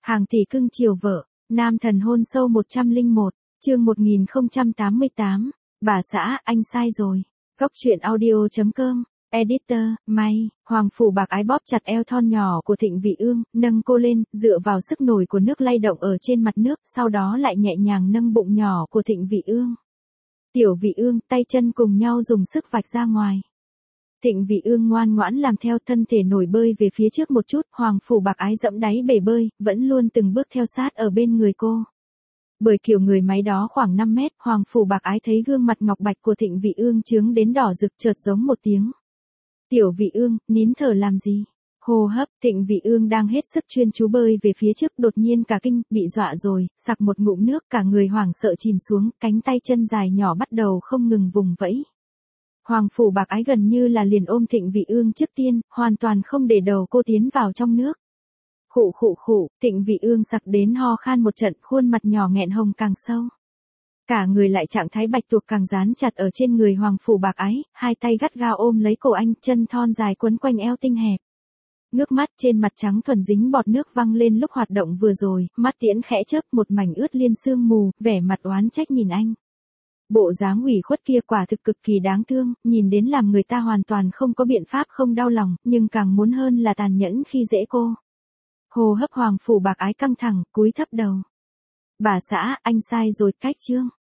Hàng tỷ cưng chiều vợ, nam thần hôn sâu 101, chương 1088, bà xã, anh sai rồi. Góc truyện audio.com, editor, May, Hoàng Phủ Bạc Ái bóp chặt eo thon nhỏ của Thịnh Vị Ương, nâng cô lên, dựa vào sức nổi của nước lay động ở trên mặt nước, sau đó lại nhẹ nhàng nâng bụng nhỏ của Thịnh Vị Ương. Tiểu Vị Ương, tay chân cùng nhau dùng sức vạch ra ngoài. Thịnh Vị Ương ngoan ngoãn làm theo, thân thể nổi bơi về phía trước một chút, Hoàng Phủ Bạc Ái dẫm đáy bể bơi, vẫn luôn từng bước theo sát ở bên người cô. Bởi kiểu người máy đó khoảng 5 mét, Hoàng Phủ Bạc Ái thấy gương mặt ngọc bạch của Thịnh Vị Ương chướng đến đỏ rực, chợt giống một tiếng. Tiểu Vị Ương, nín thở làm gì? Hô hấp, Thịnh Vị Ương đang hết sức chuyên chú bơi về phía trước, đột nhiên cả kinh, bị dọa rồi, sặc một ngụm nước, cả người hoảng sợ chìm xuống, cánh tay chân dài nhỏ bắt đầu không ngừng vùng vẫy. Hoàng Phủ Bạc Ái gần như là liền ôm Thịnh Vị Ương trước tiên, hoàn toàn không để đầu cô tiến vào trong nước. Khụ khụ khụ, Thịnh Vị Ương sặc đến ho khan một trận, khuôn mặt nhỏ nghẹn hồng càng sâu. Cả người lại trạng thái bạch tuộc càng dán chặt ở trên người Hoàng Phủ Bạc Ái, hai tay gắt gao ôm lấy cổ anh, chân thon dài quấn quanh eo tinh hẹp. Ngước mắt, trên mặt trắng thuần dính bọt nước văng lên lúc hoạt động vừa rồi, mắt tiễn khẽ chớp, một mảnh ướt liên sương mù, vẻ mặt oán trách nhìn anh. Bộ dáng ủy khuất kia quả thực cực kỳ đáng thương, nhìn đến làm người ta hoàn toàn không có biện pháp không đau lòng, nhưng càng muốn hơn là tàn nhẫn khi dễ cô. Hô hấp Hoàng Phủ Bạc Ái căng thẳng, cúi thấp đầu. Bà xã, anh sai rồi, cách chương.